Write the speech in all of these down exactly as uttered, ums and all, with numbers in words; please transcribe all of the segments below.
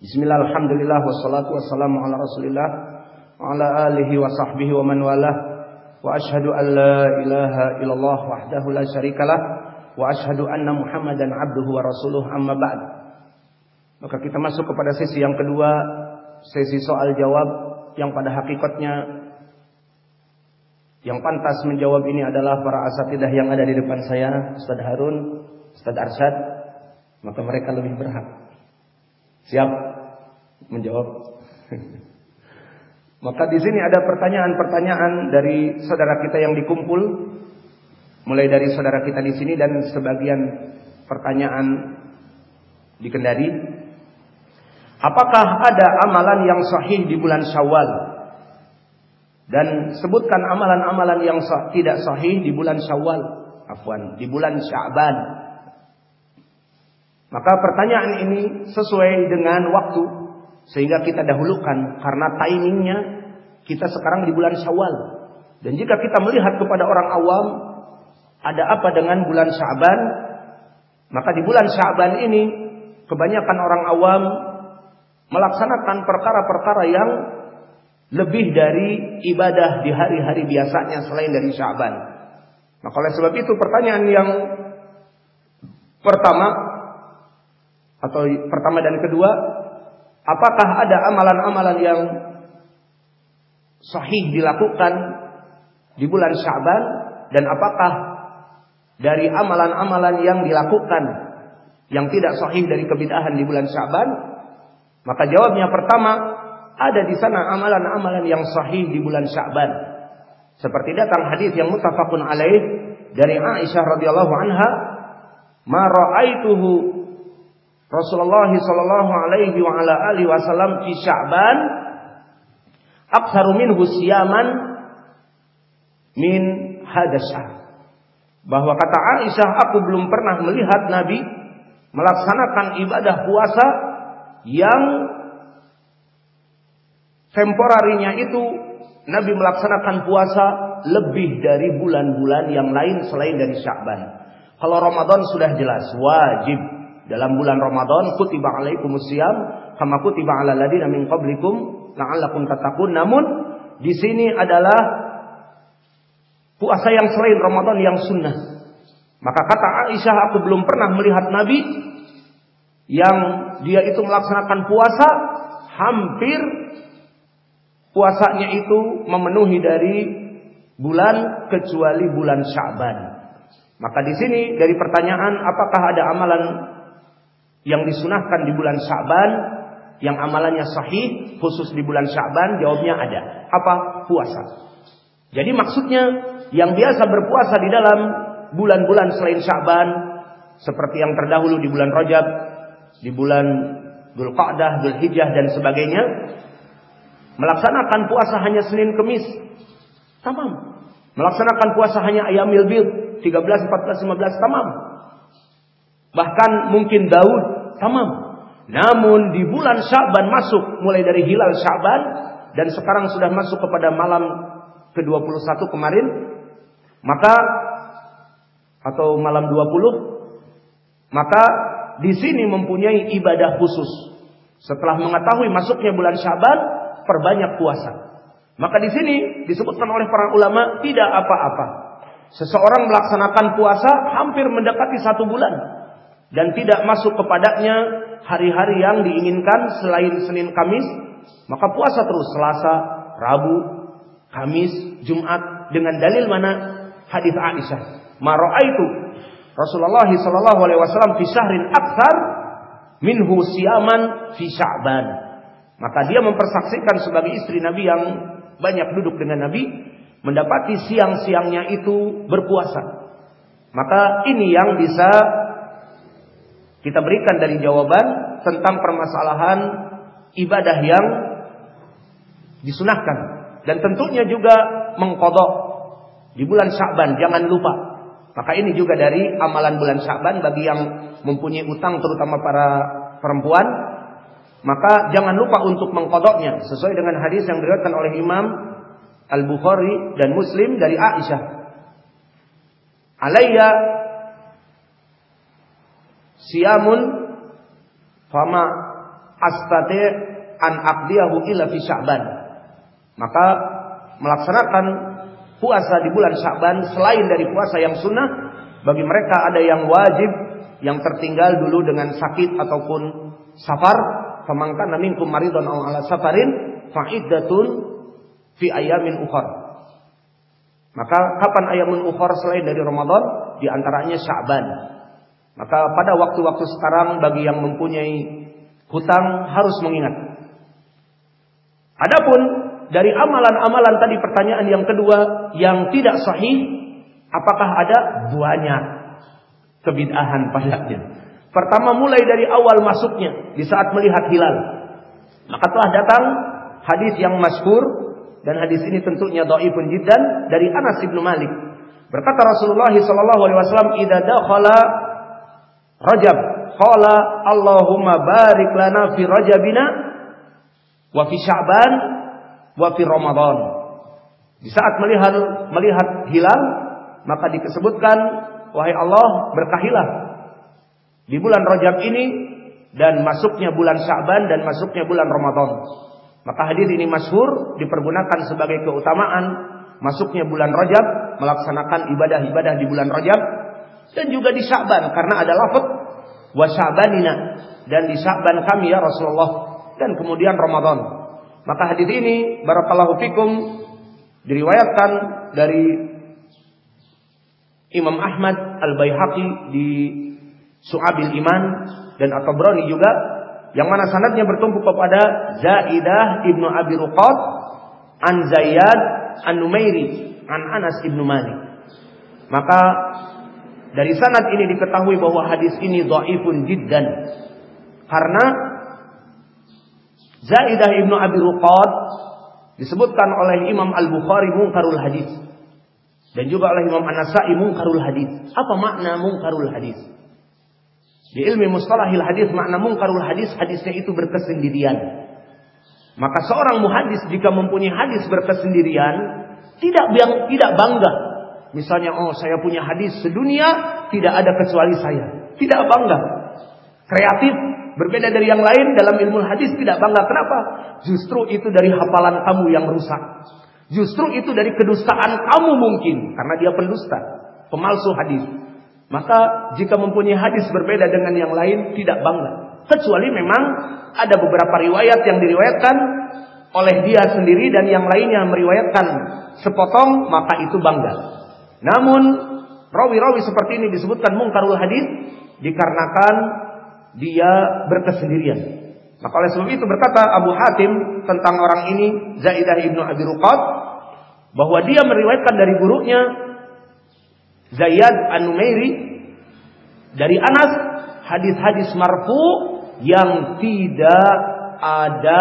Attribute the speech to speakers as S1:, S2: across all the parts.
S1: Bismillah, alhamdulillah, wassalatu wassalamu ala rasulillah wa ala alihi wa sahbihi wa man walah. Wa ashhadu an la ilaha illallah wahdahu la syarikalah wa ashhadu anna Muhammadan abduhu wa rasuluh, amma ba'd. Maka kita masuk kepada sesi yang kedua, sesi soal jawab, yang pada hakikatnya yang pantas menjawab ini adalah para asatidah yang ada di depan saya, Ustaz Harun, Ustaz Arsyad. Maka mereka lebih berhak. Siap menjawab. Maka di sini ada pertanyaan-pertanyaan dari saudara kita yang dikumpul, mulai dari saudara kita di sini dan sebagian pertanyaan di Kendari. Apakah ada amalan yang sahih di bulan Syawal? Dan sebutkan amalan-amalan yang sah, tidak sahih di bulan Syawal, afwan, di bulan Sya'ban. Maka pertanyaan ini sesuai dengan waktu, sehingga kita dahulukan karena timingnya kita sekarang di bulan Syawal. Dan jika kita melihat kepada orang awam, ada apa dengan bulan Sya'ban? Maka di bulan Sya'ban ini kebanyakan orang awam melaksanakan perkara-perkara yang lebih dari ibadah di hari-hari biasanya selain dari Sya'ban. Maka oleh sebab itu pertanyaan yang pertama atau pertama dan kedua, apakah ada amalan-amalan yang sahih dilakukan di bulan Sya'ban, dan apakah dari amalan-amalan yang dilakukan yang tidak sahih dari kebid'ahan di bulan Sya'ban? Maka jawabnya pertama, ada di sana amalan-amalan yang sahih di bulan Sya'ban. Seperti datang hadis yang muttafaqun alaih dari Aisyah radhiyallahu anha, "Ma ra'aituhu Rasulullah sallallahu alaihi wa ala alihi wasallam fi Sya'ban aktsaru minhu siyaman min hadasah." Bahwa kata Aisyah, aku belum pernah melihat Nabi melaksanakan ibadah puasa yang temporarinya itu Nabi melaksanakan puasa lebih dari bulan-bulan yang lain selain dari Sya'ban. Kalau Ramadan sudah jelas wajib. Dalam bulan Ramadan kutiba alaikumus syiyam kama kutiba alal ladzina min qablikum la'allakum tattaqun. Namun di sini adalah puasa yang selain Ramadan yang sunnah. Maka kata Aisyah, aku belum pernah melihat Nabi yang dia itu melaksanakan puasa hampir puasanya itu memenuhi dari bulan kecuali bulan Sya'ban. Maka di sini dari pertanyaan apakah ada amalan yang disunahkan di bulan Sya'ban yang amalannya sahih khusus di bulan Sya'ban? Jawabnya ada. Apa? Puasa. Jadi maksudnya yang biasa berpuasa di dalam bulan-bulan selain Sya'ban, seperti yang terdahulu di bulan Rajab, di bulan Dzulqa'dah, Dzulhijjah dan sebagainya, melaksanakan puasa hanya Senin Kemis, tamam. Melaksanakan puasa hanya Ayyamil Bid, tiga belas, empat belas, lima belas, tamam. Bahkan mungkin Daud, tamam. Namun di bulan Sya'ban masuk, mulai dari hilal Sya'ban, dan sekarang sudah masuk kepada malam ke dua puluh satu kemarin, maka atau malam dua puluh, maka di sini mempunyai ibadah khusus. Setelah mengetahui masuknya bulan Sya'ban, perbanyak puasa. Maka di sini disebutkan oleh para ulama tidak apa-apa seseorang melaksanakan puasa hampir mendekati satu bulan dan tidak masuk kepadanya hari-hari yang diinginkan selain Senin Kamis, maka puasa terus Selasa, Rabu, Kamis, Jumat, dengan dalil mana? Hadis Aisyah, "Ma ra'aitu Rasulullah sallallahu alaihi wasallam fi syahrin aktsar minhu siyaman fi Sya'ban." Maka dia mempersaksikan sebagai istri Nabi yang banyak duduk dengan Nabi, mendapati siang-siangnya itu berpuasa. Maka ini yang bisa kita berikan dari jawaban tentang permasalahan ibadah yang disunahkan. Dan tentunya juga mengqadha di bulan Sya'ban, jangan lupa. Maka ini juga dari amalan bulan Sya'ban bagi yang mempunyai utang, terutama para perempuan. Maka jangan lupa untuk mengqadhanya sesuai dengan hadis yang diriwayatkan oleh Imam Al-Bukhari dan Muslim dari Aisyah. Alayya siyamun fama astati an aqdiyahu illa fi Sya'ban. Maka melaksanakan puasa di bulan Sya'ban selain dari puasa yang sunnah, bagi mereka ada yang wajib yang tertinggal dulu dengan sakit ataupun safar, faman kana minkum maridun aw ala safarin fa iddatun fi ayamin ukhra. Maka kapan ayamun ukhra selain dari Ramadan? Di antaranya Sya'ban. Maka pada waktu-waktu sekarang bagi yang mempunyai hutang harus mengingat. Adapun dari amalan-amalan tadi pertanyaan yang kedua yang tidak sahih, apakah ada? Banyak kebid'ahan padanya. Pertama mulai dari awal masuknya di saat melihat hilal. Maka telah datang hadis yang masyhur, dan hadis ini tentunya dhaifun jiddan, dari Anas bin Malik. Berkata Rasulullah sallallahu alaihi wasallam, "Idza dakhala Rajab, qala Allahumma barik lana fi Rajabina wa fi Sya'ban wa fi Ramadan." Di saat melihat melihat hilal, maka disebutkan, wahai Allah, berkahilah di bulan Rajab ini dan masuknya bulan Sya'ban dan masuknya bulan Ramadan. Maka hadis ini masyhur dipergunakan sebagai keutamaan masuknya bulan Rajab, melaksanakan ibadah-ibadah di bulan Rajab, dan juga di Sya'ban karena ada lafaz wa Sya'banina, dan di Sya'ban kami ya Rasulullah, dan kemudian Ramadan. Maka hadis ini barakallahu fikum diriwayatkan dari Imam Ahmad Al-Baihaqi di Syu'abil Iman dan At-Tabrani juga, yang mana sanadnya bertumpu kepada Zaidah ibnu Abi Ruqad an Zayyad an-Numairi an Anas ibnu Malik. Maka dari sanad ini diketahui bahwa hadis ini dhaifun jiddan, karena Zaidah ibnu Abi Ruqad disebutkan oleh Imam Al-Bukhari munkarul hadis, dan juga oleh Imam An-Nasa'i munkarul hadis. Apa makna munkarul hadis? Di ilmu mustalahil hadis, makna munkarul hadis, hadisnya itu berkesendirian. Maka seorang muhadis jika mempunyai hadis berkesendirian, tidak tidak bangga. Misalnya, oh saya punya hadis sedunia, tidak ada kecuali saya. Tidak bangga. Kreatif, berbeda dari yang lain dalam ilmu hadis, tidak bangga. Kenapa? Justru itu dari hafalan kamu yang rusak. Justru itu dari kedustaan kamu mungkin, karena dia pendusta, pemalsu hadis. Maka jika mempunyai hadis berbeda dengan yang lain, tidak bangga. Kecuali memang ada beberapa riwayat yang diriwayatkan oleh dia sendiri dan yang lainnya meriwayatkan sepotong, maka itu bangga. Namun rawi-rawi seperti ini disebutkan munkarul hadis dikarenakan dia berkesendirian. Maka oleh sebab itu berkata Abu Hatim tentang orang ini, Zaidah ibnu Abi Ruqad, bahwa dia meriwayatkan dari gurunya Zayyad an-Numairi dari Anas hadis-hadis marfu yang tidak ada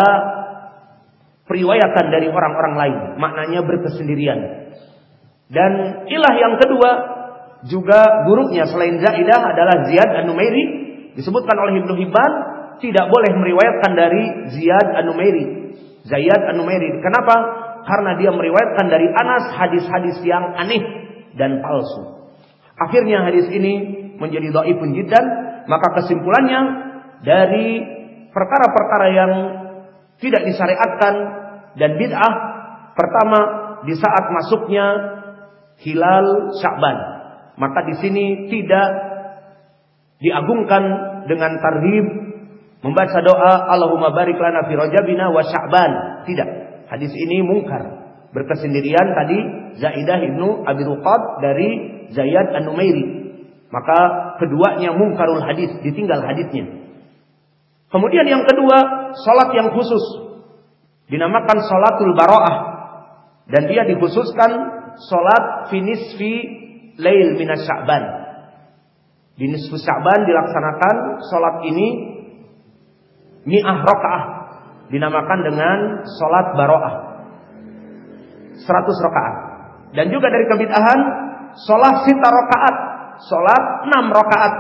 S1: periwayatan dari orang-orang lain, maknanya berkesendirian. Dan ilah yang kedua juga gurunya selain Zaidah adalah Ziyad an-Numairi, disebutkan oleh Ibnu Hibban tidak boleh meriwayatkan dari Ziyad an-Numairi, Zayyad an-Numairi. Kenapa? Karena dia meriwayatkan dari Anas hadis-hadis yang aneh dan palsu. Akhirnya hadis ini menjadi dhaifun jiddan. Maka kesimpulannya dari perkara-perkara yang tidak disyariatkan dan bid'ah, pertama di saat masuknya hilal Sya'ban, maka di sini tidak diagungkan dengan tarhib membaca doa Allahumma barik lana fi Rajabina wa Sya'ban. Tidak. Hadis ini mungkar, berkesendirian tadi Zaidah ibnu Abi Ruqad dari Zayyad an-Numairi. Maka keduanya mungkarul hadis, ditinggal hadisnya. Kemudian yang kedua, salat yang khusus dinamakan salatul bara'ah, dan dia dikhususkan salat fi nisfi lail minas Sya'ban. Di nisfu Sya'ban dilaksanakan salat ini mi'ah rakaah, dinamakan dengan salat bara'ah, seratus rakaat. Dan juga dari kebid'ahan salat sita rakaat, salat enam rakaat,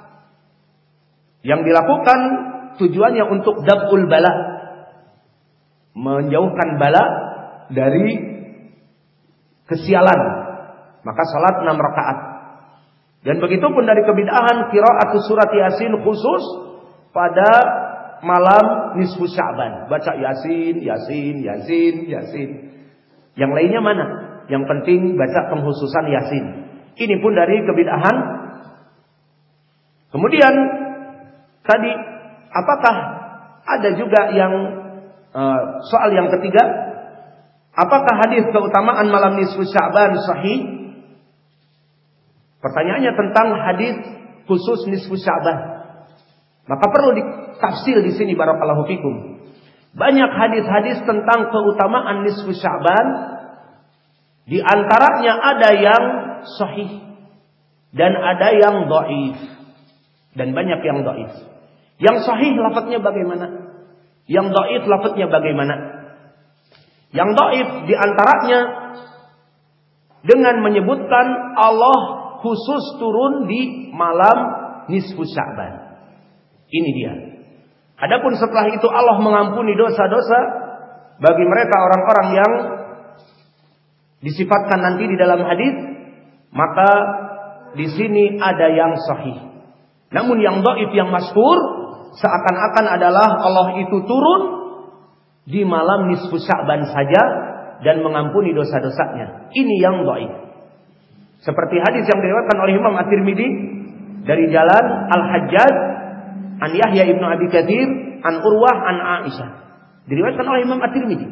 S1: yang dilakukan tujuannya untuk dab'ul bala, menjauhkan bala dari kesialan. Maka salat enam rakaat. Dan begitu pun dari kebid'ahan qiraatus surat Yasin khusus pada malam nisfu Sya'ban. Baca Yasin, Yasin, Yasin, Yasin. Yang lainnya mana? Yang penting baca penghususan Yasin. Ini pun dari kebid'ahan. Kemudian tadi, apakah ada juga yang uh, soal yang ketiga, apakah hadis keutamaan malam nisfu Sya'ban sahih? Pertanyaannya tentang hadis khusus nisfu Sya'ban. Maka perlu ditafsir di sini barakallahu fikum. Banyak hadis-hadis tentang keutamaan nisfu Sya'ban. Di antaranya ada yang sahih dan ada yang dhaif. Dan banyak yang dhaif. Yang sahih lafadznya bagaimana? Yang dhaif lafadznya bagaimana? Yang dhaif di antaranya dengan menyebutkan Allah khusus turun di malam nisfu Sya'ban. Ini dia. Adapun setelah itu Allah mengampuni dosa-dosa bagi mereka orang-orang yang disifatkan nanti di dalam hadis, maka di sini ada yang sahih. Namun yang dhaif yang masyhur seakan-akan adalah Allah itu turun di malam nisfu Sya'ban saja dan mengampuni dosa-dosanya. Ini yang dhaif. Seperti hadis yang diriwayatkan oleh Imam At-Tirmidzi dari jalan Al-Hajjaj an Yahya ibnu Abi Katsir an Urwah an Aisyah. Diriwayatkan oleh Imam At-Tirmidzi.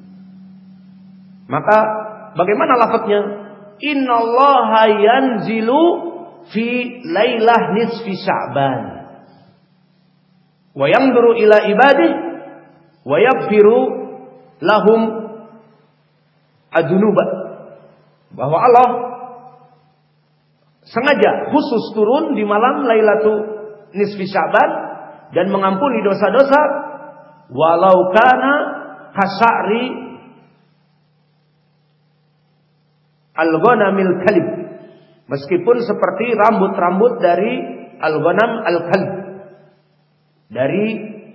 S1: Maka bagaimana lafadznya? Innallaha yanzilu fi lailah nisfi Sya'ban wa yanzuru ila ibadihi wa yaghfiru lahum adzunuba. Bahwa Allah sengaja khusus turun di malam Lailatul Nisfi Sya'ban dan mengampuni dosa-dosa walau kana kasa'ri al-ghanamil kalb, meskipun seperti rambut-rambut dari al-ghanam al-kalb, dari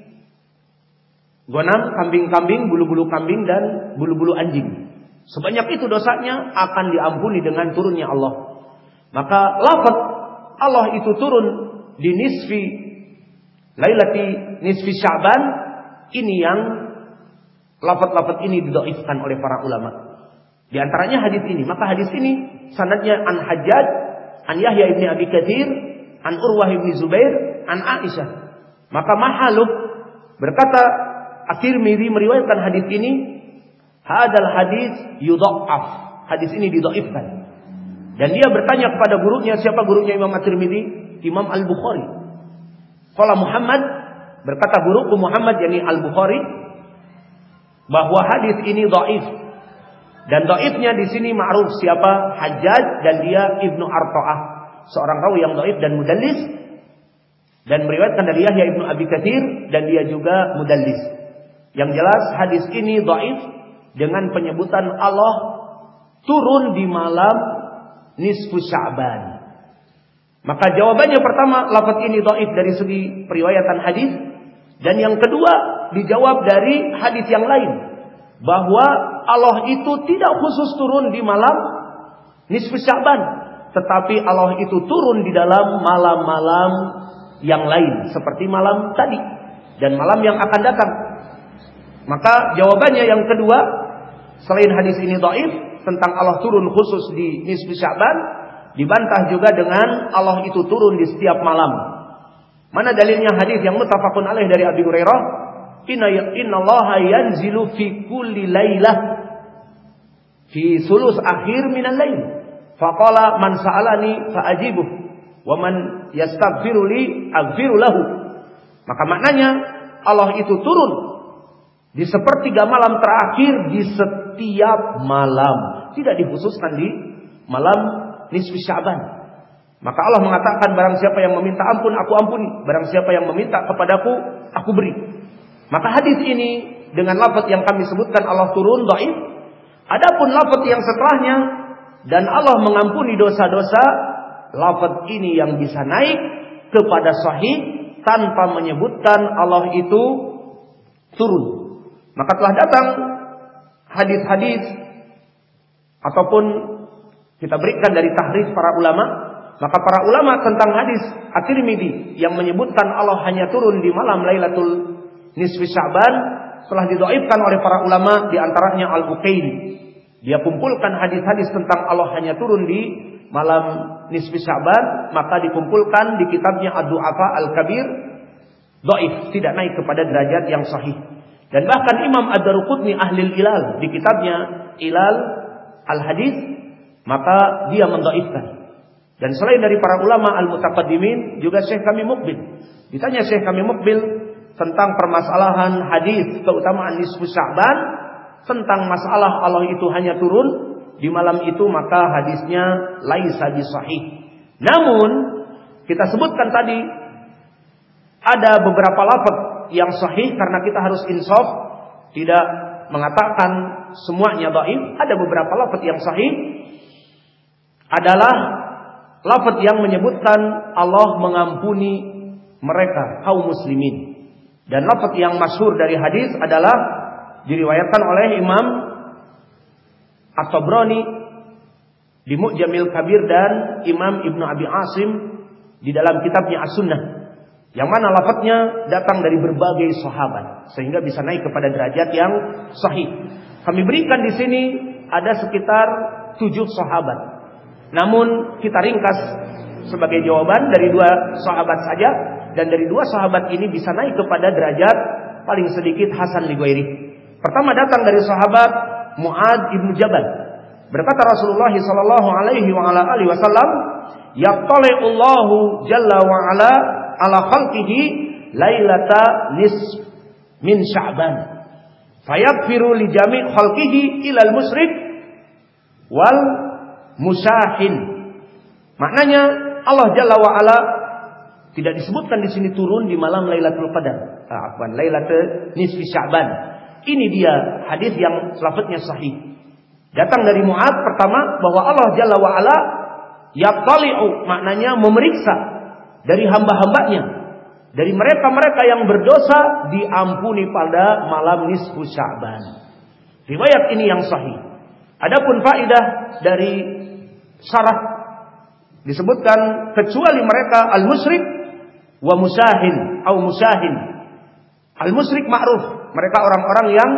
S1: ghanam kambing-kambing, bulu-bulu kambing dan bulu-bulu anjing. Sebanyak itu dosanya akan diampuni dengan turunnya Allah. Maka lafaz Allah itu turun di nisfi lailati nisfi Sya'ban, ini yang lafaz-lafaz ini didhaifkan oleh para ulama. Di antaranya hadis ini. Maka hadis ini sanadnya an Hajjaj, an Yahya ibni Abi Katsir, an Urwah ibni Zubair, an Aisyah. Maka mahaluh berkata At-Tirmidzi meriwayatkan hadis ini, hadal hadis yudha'af. Hadis ini didhaifkan. Dan dia bertanya kepada gurunya, siapa gurunya Imam At-Tirmidzi? Imam Al-Bukhari. Qala Muhammad, berkata guruku Muhammad yakni Al-Bukhari, bahwa hadis ini dhaif. Dan dhaifnya di sini ma'ruf siapa? Hajjaj, dan dia Ibnu Arta'ah, seorang rawi yang dhaif dan mudallis, dan meriwayatkan dari Yahya Ibnu Abi Katsir, dan dia juga mudallis. Yang jelas hadis ini dhaif dengan penyebutan Allah turun di malam nisfu Sya'ban. Maka jawabannya pertama, lafaz ini dhaif dari segi periwayatan hadis, dan yang kedua dijawab dari hadis yang lain bahwa Allah itu tidak khusus turun di malam nisfu Sya'ban, tetapi Allah itu turun di dalam malam-malam yang lain seperti malam tadi dan malam yang akan datang. Maka jawabannya yang kedua, selain hadis ini dhaif tentang Allah turun khusus di nisfu Sya'ban, dibantah juga dengan Allah itu turun di setiap malam. Mana dalilnya? Hadis yang muttafaqun alaih dari Abi Hurairah, inna innallaha yanzilu fi kulli lailah fi sulus akhir minal lail. Faqala man sa'alani fa'ajibuh wa man yastaghfiru li aghfiru lahu. Maka maknanya Allah itu turun di sepertiga malam terakhir di setiap malam, tidak dikhususkan di malam nisfi Sya'ban. Maka Allah mengatakan, barang siapa yang meminta ampun aku ampuni, barang siapa yang meminta kepadaku aku beri. Maka hadis ini dengan lafaz yang kami sebutkan Allah turun dhaif. Adapun lafaz yang setelahnya dan Allah mengampuni dosa-dosa, lafaz ini yang bisa naik kepada sahih tanpa menyebutkan Allah itu turun. Maka telah datang hadis-hadis ataupun kita berikan dari tahrif para ulama. Maka para ulama tentang hadis At-Tirmidzi yang menyebutkan Allah hanya turun di malam Lailatul nisfi Sya'ban telah didhaifkan oleh para ulama, di antaranya Al-Uqaili. Dia kumpulkan hadis-hadis tentang Allah hanya turun di malam nisfi Sya'ban, maka dikumpulkan di kitabnya Ad-Du'afa Al-Kabir, dhaif, tidak naik kepada derajat yang sahih. Dan bahkan Imam Ad-Daruqutni Ahlul Ilal di kitabnya Ilal Al-Hadis, maka dia mendhaifkan. Dan selain dari para ulama al-mutaqaddimin, juga Syekh kami Muqbil. Ditanya Syekh kami Muqbil tentang permasalahan hadis keutamaan nisfu Sya'ban, tentang masalah Allah itu hanya turun di malam itu, maka hadisnya laisa bisahih. Namun kita sebutkan tadi ada beberapa lafaz yang sahih, karena kita harus insaf, tidak mengatakan semuanya dhaif. Ada beberapa lafaz yang sahih, adalah lafaz yang menyebutkan Allah mengampuni mereka kaum muslimin. Dan lafaz yang masyhur dari hadis adalah diriwayatkan oleh Imam At-Tabrani di Mu'jamil Kabir dan Imam Ibnu Abi Asim di dalam kitabnya As-Sunnah, yang mana lafaznya datang dari berbagai sahabat sehingga bisa naik kepada derajat yang sahih. Kami berikan di sini ada sekitar tujuh sahabat. Namun kita ringkas sebagai jawaban dari dua sahabat saja, dan dari dua sahabat ini bisa naik kepada derajat paling sedikit hasan li ghairi. Pertama datang dari sahabat Mu'ad ibnu Jabal. Berkata Rasulullah sallallahu alaihi wa ala alihi wasallam, "Yattali'ullahu jalla wa ala ala khalqihi lailata nisf min Sya'ban. Fayaghfiru li jami' khalqihi ilal musyrik wal musyahin." Maknanya Allah Jalla wa Ala tidak disebutkan di sini turun di malam Lailatul Qadar. Ah, afwan, Lailatul Nisfi Sya'ban. Ini dia hadis yang lafaznya sahih. Datang dari Mu'ad pertama bahwa Allah Jalla wa Ala yattali'u, maknanya memeriksa dari hamba-hambanya, dari mereka-mereka yang berdosa diampuni pada malam nisfu Sya'ban. Riwayat ini yang sahih. Adapun faedah dari syarah disebutkan kecuali mereka al-musyrik wa musahin atau musahin. Al-musyrik ma'ruf, mereka orang-orang yang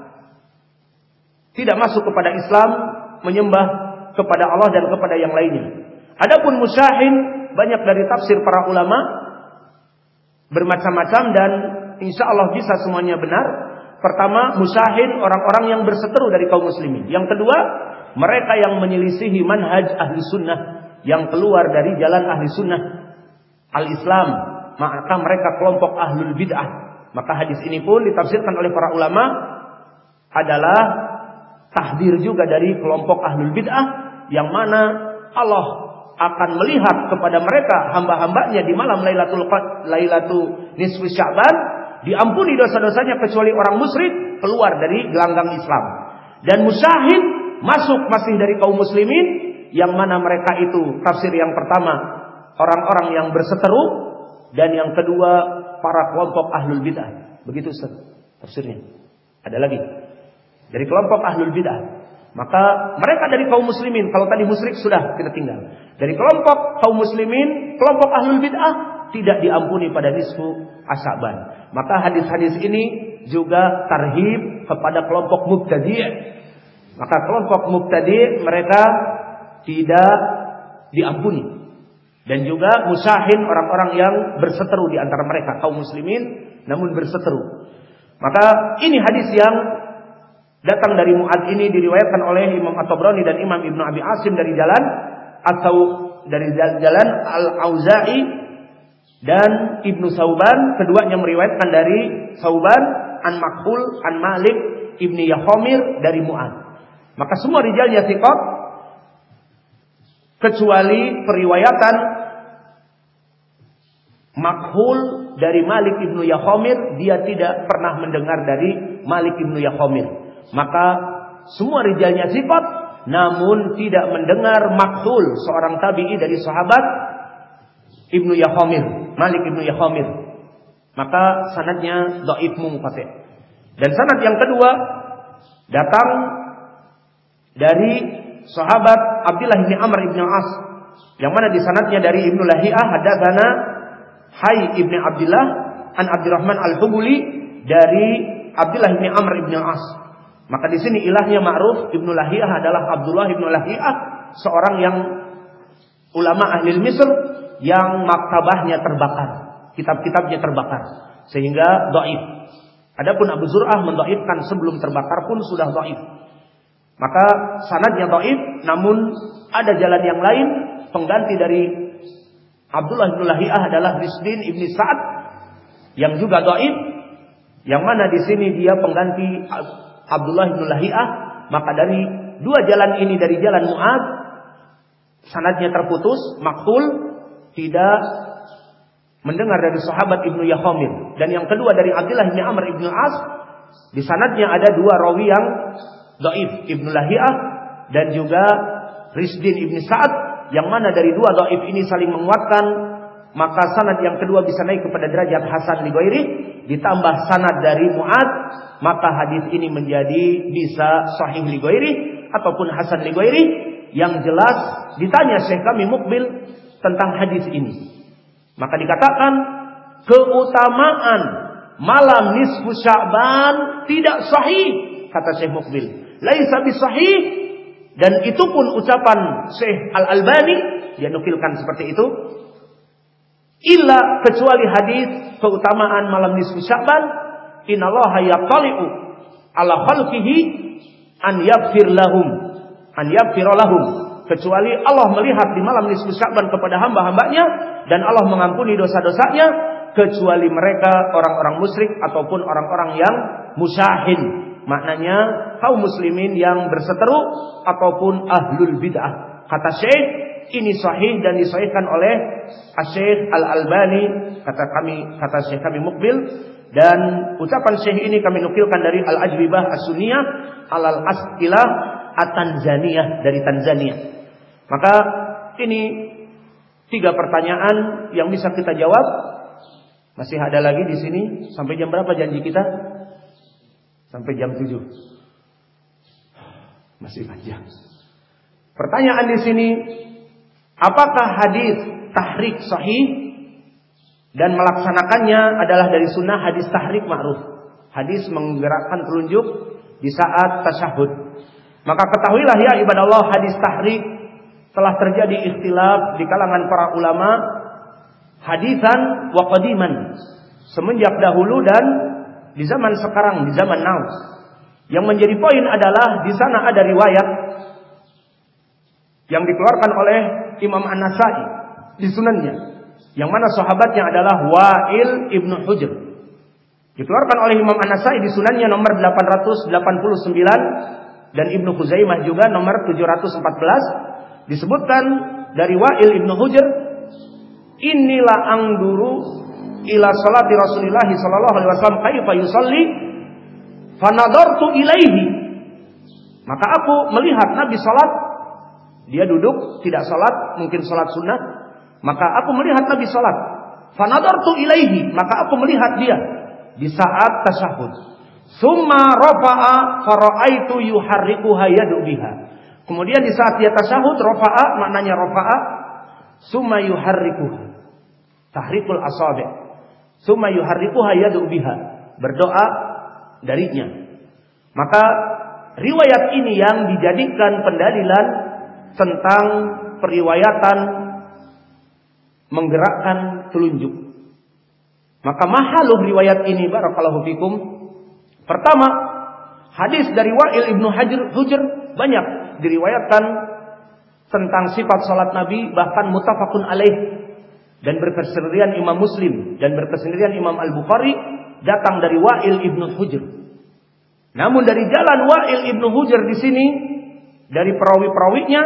S1: tidak masuk kepada Islam, menyembah kepada Allah dan kepada yang lainnya. Adapun musahin, banyak dari tafsir para ulama bermacam-macam dan insya Allah bisa semuanya benar. Pertama, musahin orang-orang yang berseteru dari kaum muslimin. Yang kedua, mereka yang menyelisihi manhaj ahli sunnah, yang keluar dari jalan ahli sunnah al-Islam, maka mereka kelompok ahlul bid'ah. Maka hadis ini pun ditafsirkan oleh para ulama adalah tahdir juga dari kelompok ahlul bid'ah, yang mana Allah akan melihat kepada mereka hamba-hambanya di malam Lailatul Lailatul Nisfi Sya'ban, diampuni dosa-dosanya kecuali orang musyrik keluar dari gelanggang Islam. Dan musyahid masuk masih dari kaum muslimin, yang mana mereka itu tafsir yang pertama orang-orang yang berseteru, dan yang kedua para kelompok ahlul bid'ah. Begitu Ustaz tafsirnya. Ada lagi dari kelompok ahlul bid'ah. Maka mereka dari kaum muslimin. Kalau tadi musyrik sudah kita tinggal. Dari kelompok kaum muslimin, kelompok ahlul bid'ah tidak diampuni pada nisfu Sya'ban. Maka hadis-hadis ini juga tarhib kepada kelompok mubtadi'. Maka kelompok mubtadi' mereka tidak diampuni. Dan juga musahin, orang-orang yang berseteru di antara mereka kaum muslimin namun berseteru. Maka ini hadis yang datang dari Mu'ad ini diriwayatkan oleh Imam At-Tabrani dan Imam Ibnu Abi Asim dari jalan atau dari jalan Al-Auza'i dan Ibnu Sauban. Keduanya meriwayatkan dari Sauban an Makhul an Malik Ibnu Yahomir dari Mu'ad. Maka semua rijalnya thiqat, kecuali periwayatan Makhul dari Malik Ibnu Yahomir. Dia tidak pernah mendengar dari Malik Ibnu Yahomir. Maka semua rijalnya sifat, namun tidak mendengar Makhul, seorang tabi'i dari sahabat Ibnu Yahomir, Malik Ibnu Yahomir. Maka sanadnya dhaif munqati'. Dan sanad yang kedua datang dari sahabat Abdullah bin Amr bin As, yang mana di sanadnya dari Ibnu Lahiyah hadatsana Hay ibn Abdullah an Abdurrahman al-Hubuli dari Abdullah bin Amr bin As. Maka di sini ilahnya Ma'ruf Ibnu Lahiyah adalah Abdullah Ibnu Lahiyah, seorang yang ulama ahli Misr yang maktabahnya terbakar, kitab-kitabnya terbakar sehingga dhaif. Adapun Abu Zur'ah mendhaifkan sebelum terbakar pun sudah dhaif. Maka sanadnya dhaif, namun ada jalan yang lain pengganti dari Abdullah bin Lahiyah adalah Risdin ibni Sa'ad yang juga dhaif, yang mana di sini dia pengganti Abdullah bin Lahiyah. Maka dari dua jalan ini, dari jalan Mu'ad, sanadnya terputus, maktul, tidak mendengar dari sahabat Ibnu Yahomir. Dan yang kedua dari Abdullah bin Amr ibn As, di sanadnya ada dua rawi yang dhaif, Ibnu Lahiyah dan juga Risdin ibni Sa'ad, yang mana dari dua dhaif ini saling menguatkan, maka sanad yang kedua bisa naik kepada derajat hasan li ghairi, ditambah sanad dari Mu'ad, maka hadis ini menjadi bisa sahih li ghairi ataupun hasan li ghairi. Yang jelas ditanya Syekh kami Mukbil tentang hadis ini, maka dikatakan keutamaan malam nisfu Sya'ban tidak sahih, kata Syekh Mukbil. Laisa bisahih, dan itu pun ucapan Syekh Al-Albani, dia nukilkan seperti itu. Illa, kecuali hadis keutamaan malam nisfu Sya'ban, innallaha yattali'u ala khalqihi an yaghfir lahum, an yaghfir lahum. Kecuali Allah melihat di malam nisfu Sya'ban kepada hamba-hambanya dan Allah mengampuni dosa-dosanya, kecuali mereka orang-orang musyrik ataupun orang-orang yang musyahin, maknanya kaum muslimin yang berseteru ataupun ahlul bid'ah. Kata Syekh, ini sahih dan disahihkan oleh Syekh Al-Albani, kata kami, kata Syekh kami Mukbil. Dan ucapan Syekh ini kami nukilkan dari Al-Ajwibah As-Sunniyah Al-As'ilah At-Tanzaniyah, dari Tanzania. Maka ini tiga pertanyaan yang bisa kita jawab. Masih ada lagi di sini. Sampai jam berapa janji kita? Sampai jam tujuh. Masih panjang. Pertanyaan di sini, apakah hadis tahrik sahih dan melaksanakannya adalah dari sunnah hadis tahrik ma'ruf? Hadis menggerakkan telunjuk di saat tasyahud. Maka ketahuilah ya ibadallah, hadis tahrik telah terjadi ikhtilaf di kalangan para ulama hadisan wa qadiman, semenjak dahulu dan di zaman sekarang, di zaman now. Yang menjadi poin adalah di sana ada riwayat yang dikeluarkan oleh Imam An-Nasa'i di sunannya, yang mana sahabatnya adalah Wa'il ibnu Hujr. Dikeluarkan oleh Imam An-Nasa'i di sunannya nomor delapan ratus delapan puluh sembilan dan Ibnu Khuzaimah juga nomor tujuh ratus empat belas. Disebutkan dari Wa'il ibnu Hujr, inilah angduru ila salati Rasulillah sallallahu alaihi wasallam kaifa yusalli fanadartu ilaihi. Maka aku melihat Nabi salat, dia duduk tidak salat, mungkin salat sunnah. Maka aku melihat Nabi salat, fanadartu ilaihi, maka aku melihat dia di saat tasyahud. Summa rafa'a fara'aitu yuharrikuha yadu biha. Kemudian di saat dia tasyahud, rafa'a maknanya rafa'a, summa yuharrikuha, tahrikul asabi', summa yuharrikuha yadu biha, berdoa darinya. Maka riwayat ini yang dijadikan pendalilan tentang periwayatan menggerakkan telunjuk. Maka mahaluh riwayat ini barakallahu fikum. Pertama, hadis dari Wa'il ibnu Hujr banyak diriwayatkan tentang sifat salat Nabi, bahkan muttafaqun alaih, dan berkesendirian Imam Muslim dan berkesendirian Imam Al-Bukhari datang dari Wa'il ibnu Hujr. Namun dari jalan Wa'il ibnu Hujr di sini, dari perawi-perawinya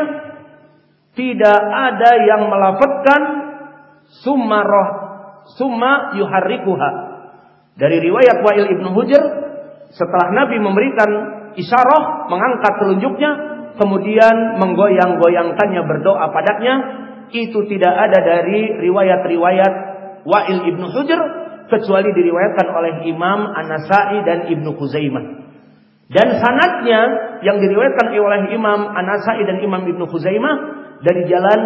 S1: tidak ada yang melafadzkan summa roh summa yuharrikuha. Dari riwayat Wa'il ibnu Hujr, setelah Nabi memberikan isyarah mengangkat telunjuknya, kemudian menggoyang-goyangkannya berdoa padanya, itu tidak ada dari riwayat-riwayat Wa'il ibnu Hujr, kecuali diriwayatkan oleh Imam An-Nasa'i dan Ibnu Khuzaimah. Dan sanadnya yang diriwayatkan oleh Imam An-Nasa'i dan Imam Ibnu Khuzaimah dari jalan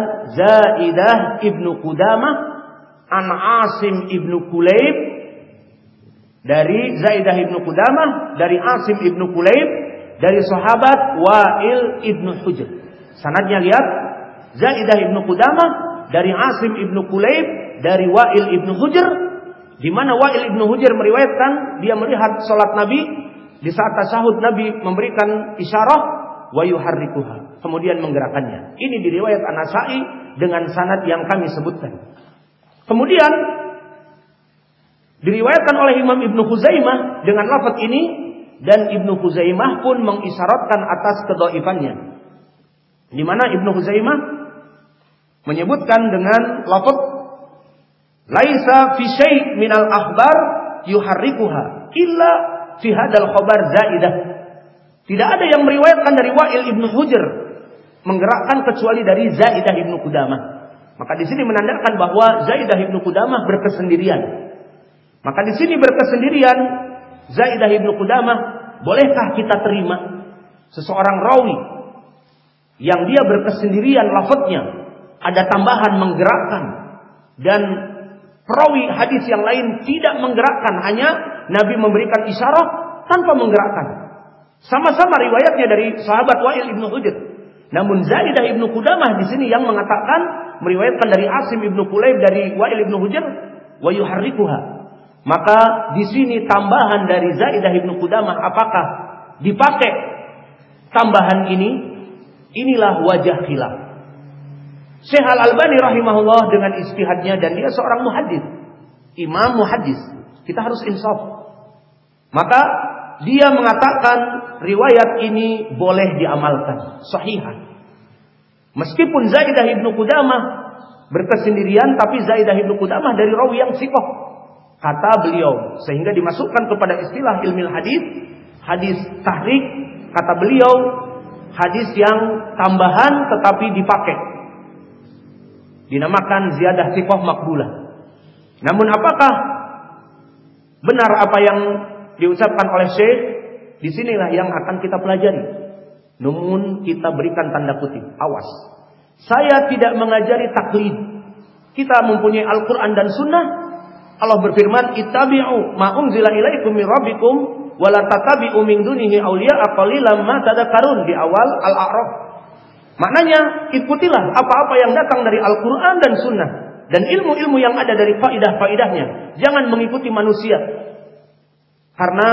S1: Zaidah ibnu Qudamah an Asim ibnu Kulayb dari Zaidah ibnu Qudamah, dari Asim ibnu Kulayb, dari sahabat Wa'il ibnu Hujr. Sanadnya lihat, Zaidah ibnu Qudamah dari Asim ibnu Kulayb, dari Wa'il ibnu Hujr, di mana Wa'il ibnu Hujr meriwayatkan dia melihat salat Nabi, di saat tasyahud Nabi memberikan isyarah wa yuharrikuha, kemudian menggerakkannya. Ini diriwayat An-Nasa'i dengan sanad yang kami sebutkan. Kemudian diriwayatkan oleh Imam Ibnu Khuzaimah dengan lafaz ini, dan Ibnu Khuzaimah pun mengisyaratkan atas kedhaifannya. Di mana Ibnu Khuzaimah menyebutkan dengan lafaz laisa fi syai' minal akhbar yuharrikuha illa fi hadzal khabar zaidah. Tidak ada yang meriwayatkan dari Wa'il ibnu Hujr menggerakkan kecuali dari Zaidah ibnu Qudamah. Maka di sini menandakan bahwa Zaidah ibnu Qudamah berkesendirian. Maka di sini berkesendirian Zaidah ibnu Qudamah, bolehkah kita terima seseorang rawi yang dia berkesendirian lafadznya, ada tambahan menggerakkan, dan perawi hadis yang lain tidak menggerakkan, hanya Nabi memberikan isyarat tanpa menggerakkan. Sama-sama riwayatnya dari sahabat Wa'il ibnu Hujr. Namun Zaidah ibnu Qudamah di sini yang mengatakan meriwayatkan dari Asim ibnu Kulayb dari Wa'il ibnu Hujr wa yuharrikuha. Maka di sini tambahan dari Zaidah ibnu Qudamah, apakah dipakai tambahan ini? Inilah wajah khilaf. Syekh Al-Albani rahimahullah dengan ijtihadnya, dan dia seorang muhaddis, imam muhaddis. Kita harus insaf. Maka dia mengatakan riwayat ini boleh diamalkan, sahihah. Meskipun Zaidah ibnu Qudamah berkesendirian, tapi Zaidah ibnu Qudamah dari rawi yang thiqah, kata beliau, sehingga dimasukkan kepada istilah ilmu hadis, hadis tahrik. Kata beliau, hadis yang tambahan tetapi dipakai, dinamakan ziyadah thiqah maqbulah. Namun apakah benar apa yang diucapkan oleh Syekh? Disinilah yang akan kita pelajari. Namun kita berikan tanda kutip, awas. Saya tidak mengajari taklid. Kita mempunyai Al-Quran dan Sunnah. Allah berfirman, ittabi'u ma unzila ilaikum min rabbikum wa la tattabi'u min dunihi awliya'a qalilan ma tadhakkarun, di awal Al-A'raf. Maknanya, ikutilah apa-apa yang datang dari Al-Quran dan Sunnah, dan ilmu-ilmu yang ada dari faidah-faidahnya. Jangan mengikuti manusia, karena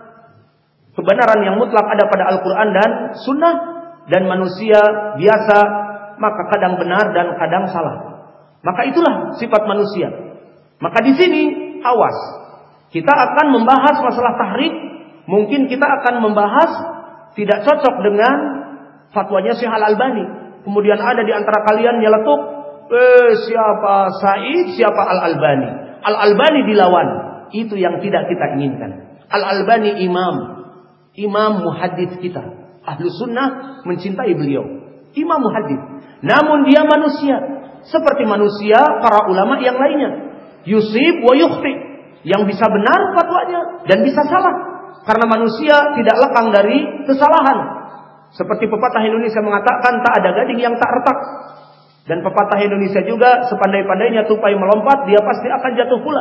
S1: kebenaran yang mutlak ada pada Al-Quran dan Sunnah, dan manusia biasa maka kadang benar dan kadang salah. Maka itulah sifat manusia. Maka di sini awas. Kita akan membahas masalah tahrik. Mungkin kita akan membahas tidak cocok dengan fatwanya Syekh Al-Albani. Kemudian ada di antara kalian nyeletuk, eh siapa Said, siapa Al-Albani. Al-Albani dilawan. Itu yang tidak kita inginkan. Al-Albani imam, imam muhaddits kita. Ahlu sunnah mencintai beliau, imam muhaddits. Namun dia manusia, seperti manusia para ulama yang lainnya. Yusib wa yukhti, yang bisa benar fatwanya dan bisa salah. Karena manusia tidak lekang dari kesalahan. Seperti pepatah Indonesia mengatakan, tak ada gading yang tak retak. Dan pepatah Indonesia juga, sepandai-pandainya tupai melompat, dia pasti akan jatuh pula.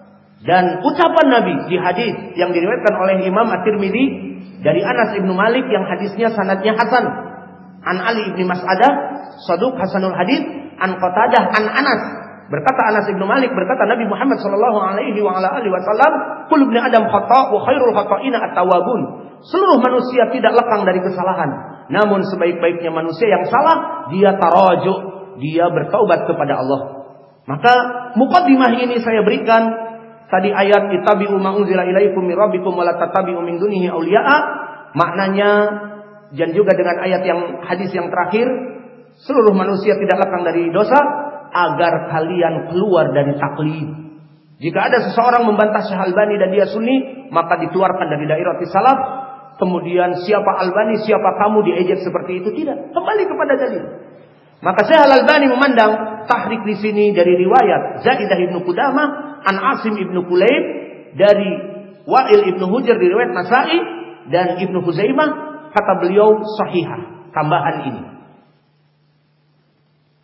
S1: Dan ucapan Nabi di hadis yang diriwayatkan oleh Imam At-Tirmidzi dari Anas ibnu Malik yang hadisnya sanadnya hasan, an Ali ibni Mas'adah saduq hasanul hadis, an Qatadah an Anas, berkata Anas ibnu Malik, berkata Nabi Muhammad sallallahu alaihi wa ala alihi wasallam, kullu ibni adam khata' wa khairul khata'ina at-tawwabun. Seluruh manusia tidak lekang dari kesalahan, namun sebaik-baiknya manusia yang salah dia tarajuk, dia bertaubat kepada Allah. Maka muqaddimah ini saya berikan. Tadi ayat ittabi'u ma unzila ilaikum min rabbikum wa la tattabi'u min dunihi awliya'a, maknanya, dan juga dengan ayat yang hadis yang terakhir, seluruh manusia tidak lekang dari dosa, agar kalian keluar dari taklid. Jika ada seseorang membantah Syekh Albani dan dia sunni, maka dikeluarkan dari daerah salaf. Kemudian siapa Albani, siapa kamu diejek seperti itu, tidak. Kembali kepada dalil. Maka Syekh Al-Albani memandang tahrik di sini dari riwayat Zaidah ibnu Qudamah an Asim ibnu Kulayb, dari Wa'il ibnu Hujr di riwayat Nasa'i dan Ibnu Khuzaimah, kata beliau sahihah tambahan ini.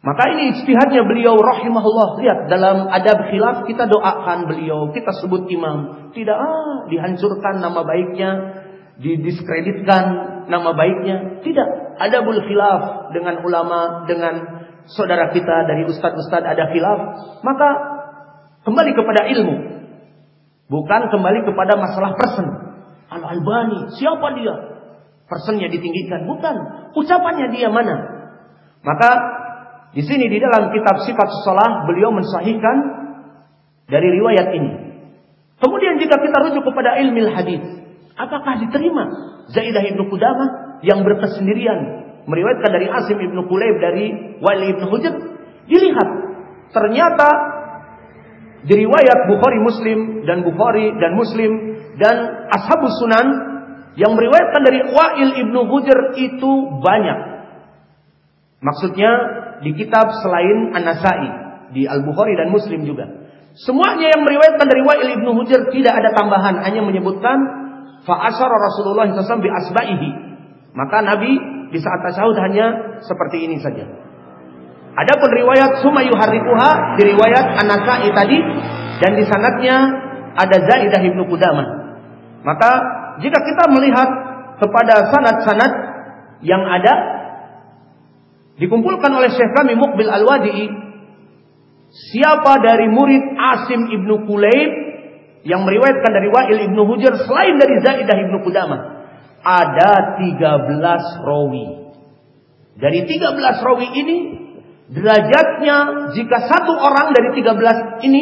S1: Maka ini ijtihadnya beliau rahimahullah. Lihat dalam adab khilaf kita doakan beliau, kita sebut imam. Tidak ah, dihancurkan nama baiknya, didiskreditkan nama baiknya. Tidak. Adabul khilaf dengan ulama, dengan saudara kita dari ustadz-ustadz ada khilaf. Maka kembali kepada ilmu. Bukan kembali kepada masalah person. Al-Albani, siapa dia? Personnya ditinggikan. Bukan. Ucapannya dia mana? Maka di sini di dalam kitab Sifat Shalah beliau mensahihkan dari riwayat ini. Kemudian jika kita rujuk kepada ilmu hadis, apakah diterima Zaidah ibnu Qudamah yang berkesendirian meriwayatkan dari Asim ibnu Kulayb dari Wa'il ibnu Hujr? Dilihat, ternyata di riwayat Bukhari Muslim dan Bukhari dan Muslim dan Ashabus Sunan yang meriwayatkan dari Wa'il ibnu Hujr itu banyak. Maksudnya di kitab selain An-Nasa'i, di Al-Bukhari dan Muslim juga. Semuanya yang meriwayatkan dari Wa'il ibnu Hujr tidak ada tambahan, hanya menyebutkan fa'asyara Rasulullah shallallahu alaihi wasallam bi asba'ihi. Maka Nabi di saat tasyahud hanya seperti ini saja. Adapun riwayat summa yuharrikuha di riwayat An-Nasa'i tadi dan di sanadnya ada Zaidah ibnu Qudamah. Maka jika kita melihat kepada sanad-sanad yang ada dikumpulkan oleh Syekh kami Muqbil Al-Wadi'i, siapa dari murid Asim ibnu Kulayb yang meriwayatkan dari Wa'il ibnu Hujr selain dari Zaidah ibnu Qudamah? Ada tiga belas rawi. Dari tiga belas rawi ini derajatnya jika satu orang dari tiga belas ini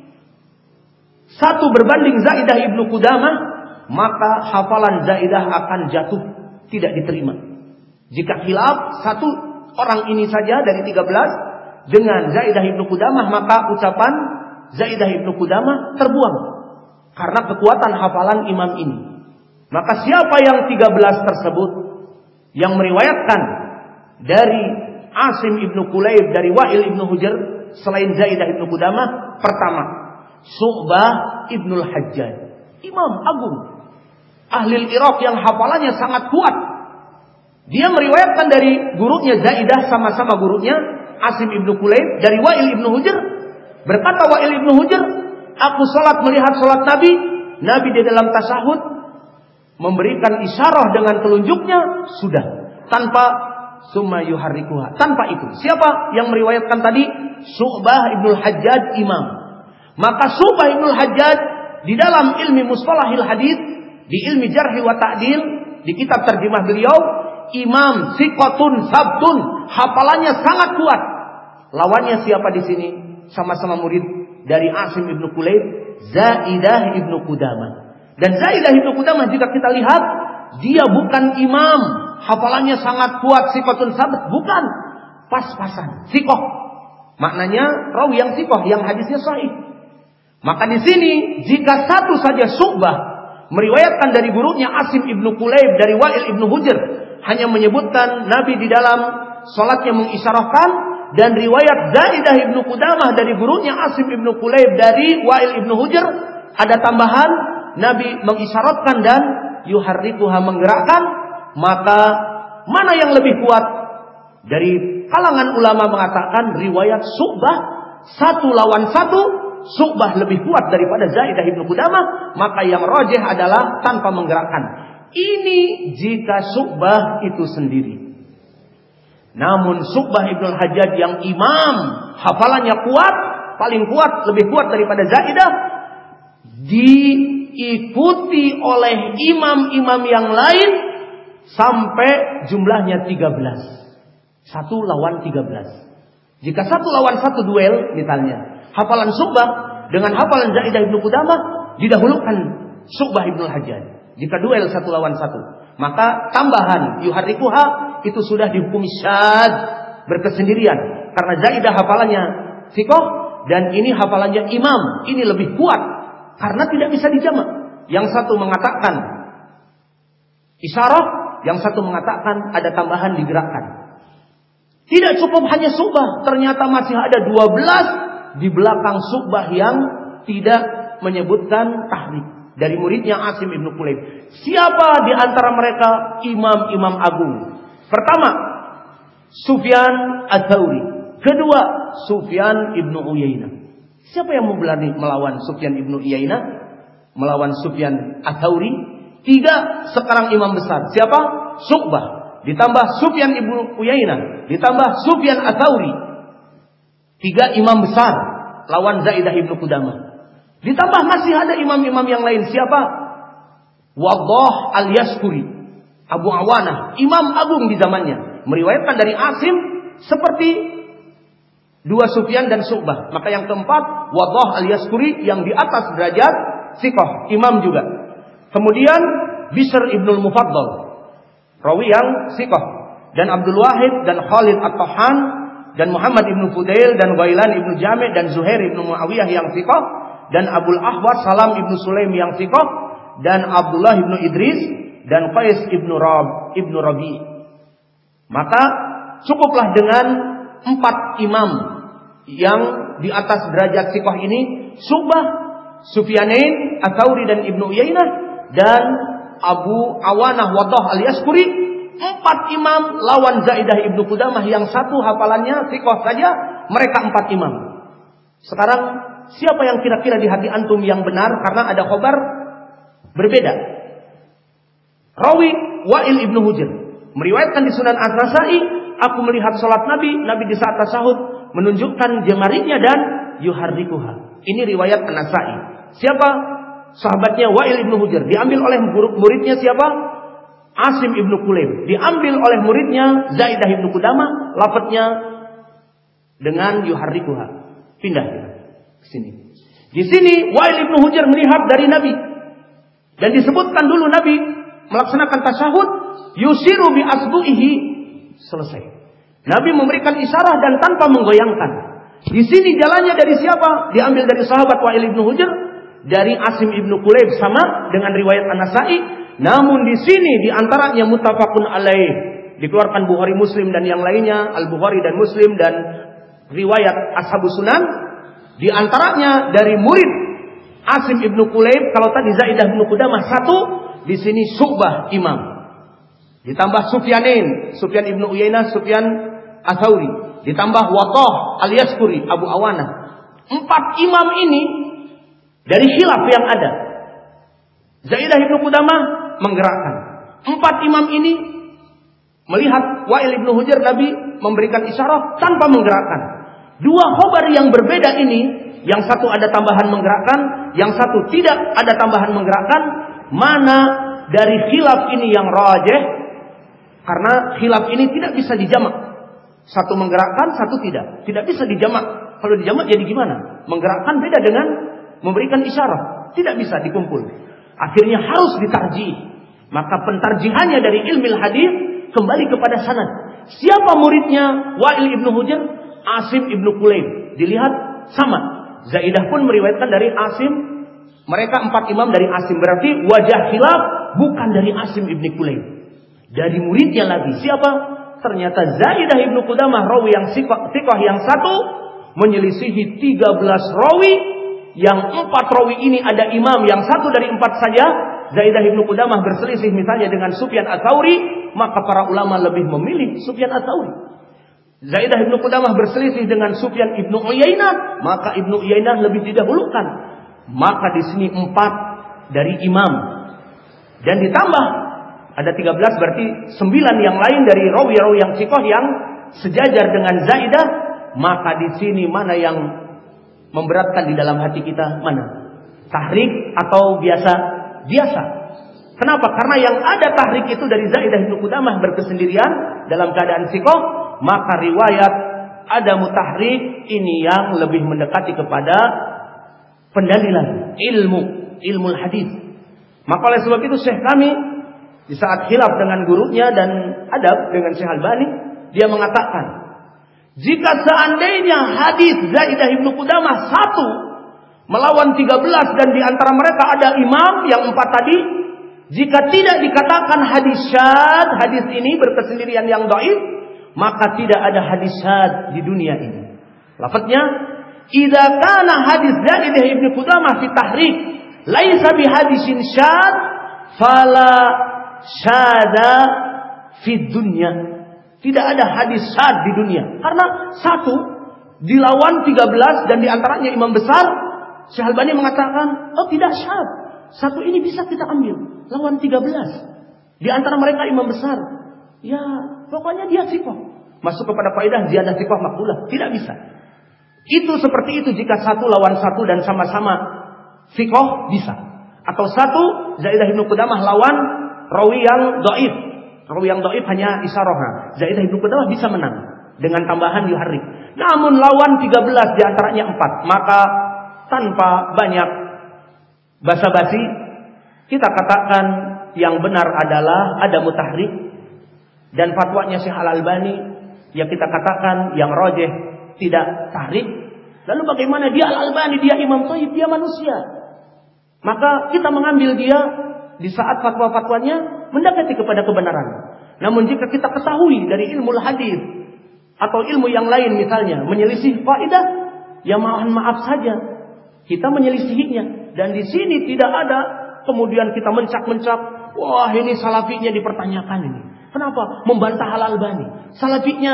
S1: satu berbanding Zaidah ibnu Qudamah, maka hafalan Zaidah akan jatuh, tidak diterima. Jika khilaf satu orang ini saja dari tiga belas dengan Zaidah ibnu Qudamah, maka ucapan Zaidah ibnu Qudamah terbuang karena kekuatan hafalan imam ini. Maka siapa yang tiga belas tersebut yang meriwayatkan dari Asim ibnu Kulayb dari Wa'il ibnu Hujr selain Zaidah ibnu Qudamah? Pertama, Syu'bah ibnul Hajjaj, imam agung ahli Irak yang hafalannya sangat kuat. Dia meriwayatkan dari gurunya Zaidah, sama-sama gurunya Asim ibnu Kulayb dari Wa'il ibnu Hujr. Berkata Wa'il ibnu Hujr, aku salat melihat salat Nabi, Nabi di dalam tasyahud memberikan isyarah dengan telunjuknya, sudah, tanpa summa yuharrikuha, tanpa itu. Siapa yang meriwayatkan tadi? Syu'bah ibnul Hajjaj, imam. Maka Syu'bah ibnul Hajjaj di dalam ilmi mustalahil hadis, di ilmi jarh wa ta'dil, di kitab terjemah beliau, imam siqatun sabtun, hafalannya sangat kuat. Lawannya siapa di sini? Sama-sama murid dari Asim ibnu Kulayb, Zaidah ibnu Qudamah. Dan Zaidah ibnu Qudamah jika kita lihat, dia bukan imam, hafalannya sangat kuat, siqatun sabt, bukan, pas-pasan, siqah. Maknanya rawi yang siqah, yang hadisnya sahih. Maka di sini jika satu saja Syu'bah meriwayatkan dari gurunya Asim ibnu Kulayb dari Wa'il ibnu Hujr, hanya menyebutkan Nabi di dalam salatnya mengisyarahkan, dan riwayat Zaidah ibnu Qudamah dari gurunya Asim ibnu Kulayb dari Wa'il ibnu Hujr ada tambahan Nabi mengisyaratkan dan yuharrikuha menggerakkan, maka mana yang lebih kuat? Dari kalangan ulama mengatakan riwayat Syu'bah satu lawan satu, Syu'bah lebih kuat daripada Zaidah ibnu Qudamah, maka yang rajih adalah tanpa menggerakkan. Ini jika Syu'bah itu sendiri. Namun Syu'bah ibnul Hajjaj yang imam, hafalannya kuat, paling kuat, lebih kuat daripada Zaidah, diikuti oleh imam-imam yang lain sampai jumlahnya tiga belas. Satu lawan tiga belas. Jika satu lawan satu duel misalnya, hafalan Syu'bah dengan hafalan Zaidah ibnu Qudamah, didahulukan Syu'bah ibnul Hajjaj. Jika duel satu lawan satu, maka tambahan yuharrikuha itu sudah dihukumi syadz, berkesendirian. Karena Zaidah hafalannya siqah dan ini hafalannya imam, ini lebih kuat karena tidak bisa dijamak. Yang satu mengatakan isyarah, yang satu mengatakan ada tambahan digerakkan. Tidak cukup hanya Syu'bah, ternyata masih ada dua belas di belakang Syu'bah yang tidak menyebutkan tahrif dari muridnya Asim ibnu Kulayb. Siapa di antara mereka imam-imam agung? Pertama, Sufyan Ats-Tsauri. Kedua, Sufyan ibnu Uyainah. Siapa yang mau berani melawan Sufyan ibnu Uyainah? Melawan Sufyan Ats-Tsauri. Tiga, sekarang imam besar. Siapa? Syu'bah. Ditambah Sufyan ibnu Uyainah. Ditambah Sufyan Ats-Tsauri. Tiga imam besar lawan Zaidah ibnu Qudamah. Ditambah masih ada imam-imam yang lain. Siapa? Waddah al-Yaskuri, Abu Awanah, imam agung di zamannya, meriwayatkan dari Asim seperti dua Sufyan dan Syu'bah. Maka yang keempat, Waddah al-Yaskuri yang di atas derajat siqah, imam juga. Kemudian Bishr ibnul Mufaddal, rawi yang siqah, dan Abdul Wahid dan Khalid at-Tahan dan Muhammad ibnu Fudail dan Ghailan ibnu Jami' dan Zuhair ibnu Muawiyah yang siqah, dan Abul Ahwas Salam ibnu Sulaim yang siqah, dan Abdullah ibnu Idris dan Qais ibnu Rab ibnu Rabi. Maka cukuplah dengan empat imam yang di atas derajat siqah ini, Syu'bah, Sufyanain, Ats-Tsauri dan Ibnu Uyainah, dan Abu Awanah Waddah al-Yaskuri. Empat imam lawan Zaidah ibnu Qudamah yang satu hafalannya siqah saja, mereka empat imam. Sekarang siapa yang kira-kira di hati antum yang benar? Karena ada khabar berbeda. Rawi Wa'il ibnu Hujr meriwayatkan di Sunan An-Nasa'i, aku melihat salat Nabi, Nabi di saat tasyahud menunjukkan jemarinya dan yuharrikuha. Ini riwayat An-Nasa'i. Siapa? Sahabatnya Wa'il ibnu Hujr. Diambil oleh muridnya siapa? Asim ibnu Kulaim. Diambil oleh muridnya Zaidah ibnu Qudamah. Lafadznya dengan yuharrikuha. Pindah ke sini. Di sini Wa'il ibnu Hujr melihat dari Nabi. Dan disebutkan dulu Nabi melaksanakan tasyahud, yusiru bi asbu'ihi, selesai. Nabi memberikan isyarat dan tanpa menggoyangkan. Di sini jalannya dari siapa? Diambil dari sahabat Wa'il ibnu Hujr, dari Asim ibnu Kulaib, sama dengan riwayat An-Nasa'i. Namun di sini di antaranya muttafaqun alaih, dikeluarkan Bukhari Muslim dan yang lainnya, Al-Bukhari dan Muslim dan riwayat Ashabus Sunan. Di antaranya dari murid Asim ibnu Kulaib, kalau tadi Zaidah ibnu Qudamah satu, di sini Syu'bah imam. Ditambah Sufyanain, Sufyan ibnu Uyainah, Sufyan Ats-Tsauri. Ditambah Waddah al-Yaskuri, Abu Awanah. Empat imam ini dari khilaf yang ada. Zaidah ibnu Qudamah menggerakkan. Empat imam ini melihat Wa'il ibnu Hujr, Nabi memberikan isyarat tanpa menggerakkan. Dua khabar yang berbeda ini, yang satu ada tambahan menggerakkan, yang satu tidak ada tambahan menggerakkan. Mana dari khilaf ini yang rajih? Karena khilaf ini tidak bisa dijamak. Satu menggerakkan, satu tidak. Tidak bisa dijamak. Kalau dijamak jadi gimana? Menggerakkan beda dengan memberikan isyarat. Tidak bisa dikumpul. Akhirnya harus ditarjih. Maka pentarjihannya dari ilmu hadis kembali kepada sanad. Siapa muridnya Wa'il ibnu Hujr? Asim ibnu Kulaib. Dilihat sama. Zaidah pun meriwayatkan dari Asim. Mereka empat imam dari Asim. Berarti wajah khilaf bukan dari Asim ibnu Kulaib. Dari muridnya lagi. Siapa? Ternyata Zaidah ibnu Qudamah, rawi yang siqah yang satu, menyelisihi tiga belas rawi. Yang empat rawi ini ada imam, yang satu dari empat saja. Zaidah ibnu Qudamah berselisih misalnya dengan Sufyan Ats-Tsauri, maka para ulama lebih memilih Sufyan Ats-Tsauri. Zaidah ibnu Qudamah berselisih dengan Sufyan ibnu Uyainah, maka ibnu Uyainah lebih didahulukan. Maka di sini empat dari imam. Dan ditambah ada tiga belas, berarti sembilan yang lain dari rawi-rawi yang siqah yang sejajar dengan Zaidah. Maka di sini mana yang memberatkan di dalam hati kita? Mana? Tahrik atau biasa? Biasa. Kenapa? Karena yang ada tahrik itu dari Zaidah ibnu Qudamah berkesendirian dalam keadaan siqah. Maka riwayat ada mutahrik ini yang lebih mendekati kepada pendalilan ilmu, ilmu hadis. Maka oleh sebab itu Syekh kami di saat khilaf dengan gurunya dan adab dengan Syekh Albani, dia mengatakan, jika seandainya hadis Zaidah ibnu Qudamah satu melawan tiga belas dan di antara mereka ada imam yang empat tadi, jika tidak dikatakan hadis syadz, hadis ini berkesendirian yang dhaif, maka tidak ada hadis syadz di dunia ini. Lafadznya, idza kana hadis Zaidah ibnu Qudamah fi tahrik laisa bi hadisin syadz fala syadza fi dunya. Tidak ada hadis syadz di dunia. Karena satu Dilawan tiga belas dan diantaranya imam besar. Syekh Albani mengatakan, oh tidak syad. Satu ini bisa kita ambil. Lawan tiga belas. Di antara mereka imam besar. Ya, pokoknya dia thiqah. Masuk kepada kaidah ziyadah thiqah maqbulah. Tidak bisa. Itu seperti itu jika satu lawan satu dan sama-sama thiqah bisa. Atau satu Zaidah Ibnu Qudamah lawan rawi yang dhaif. Rawi yang dhaif hanya isyarah. Zaidah Ibnu Qudamah bisa menang dengan tambahan yuharrik. Namun lawan tiga belas di antaranya empat, maka tanpa banyak basa-basi kita katakan yang benar adalah ada mutahrik dan fatwanya Syekh Al-Albani. Ya kita katakan yang rajih tidak tahrik. Lalu bagaimana dia Al-Albani, dia Imam Thayyib, dia manusia. Maka kita mengambil dia di saat fatwa-fatwanya mendekati kepada kebenaran. Namun jika kita ketahui dari ilmu hadis atau ilmu yang lain misalnya menyelisih faedah, ya mohon maaf saja kita menyelisihinya. Dan di sini tidak ada kemudian kita mencak-mencak, wah ini salafinya dipertanyakan ini. Kenapa? Membantah Al-Albani. Salafinya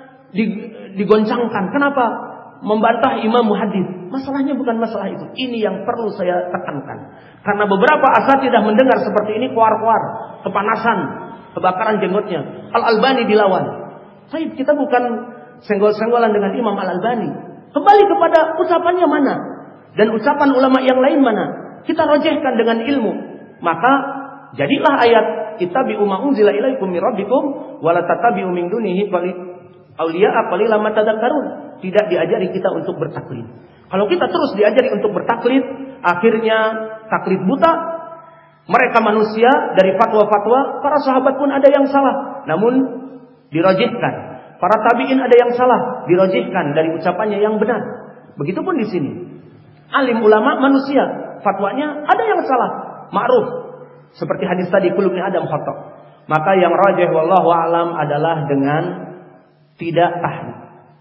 S1: digoncangkan. Kenapa? Membantah Imam Muhaddits. Masalahnya bukan masalah itu. Ini yang perlu saya tekankan. Karena beberapa asatidzah mendengar seperti ini kuar-kuar, kepanasan, kebakaran jenggotnya. Al-Albani dilawan. Baik, kita bukan senggol-senggolan dengan Imam Al-Albani. Kembali kepada ucapannya mana dan ucapan ulama yang lain mana. Kita rojehkan dengan ilmu. Maka jadilah ayat ittabi'u ma unzila ilaikum mir rabbikum wa la tattabi'u min dunihi awliya'a qalilan ma tadhakkarun. Tidak diajari kita untuk bertaklid. Kalau kita terus diajari untuk bertaklid, akhirnya taklid buta. Mereka manusia dari fatwa-fatwa, para sahabat pun ada yang salah, namun dirajihkan. Para tabi'in ada yang salah, dirajihkan dari ucapannya yang benar. Begitupun di sini. Alim ulama manusia, fatwanya ada yang salah, ma'ruf. Seperti hadis tadi, kullu ibni Adam khata'. Maka yang rajih wallahu a'lam adalah dengan tidak tahrif.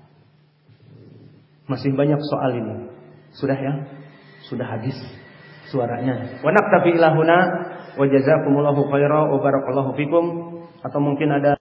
S1: Masih banyak soal ini. Sudah ya? Sudah habis suaranya. Wa naktafi ila huna wa jazakumullahu khairan wa barakallahu fikum. Atau mungkin ada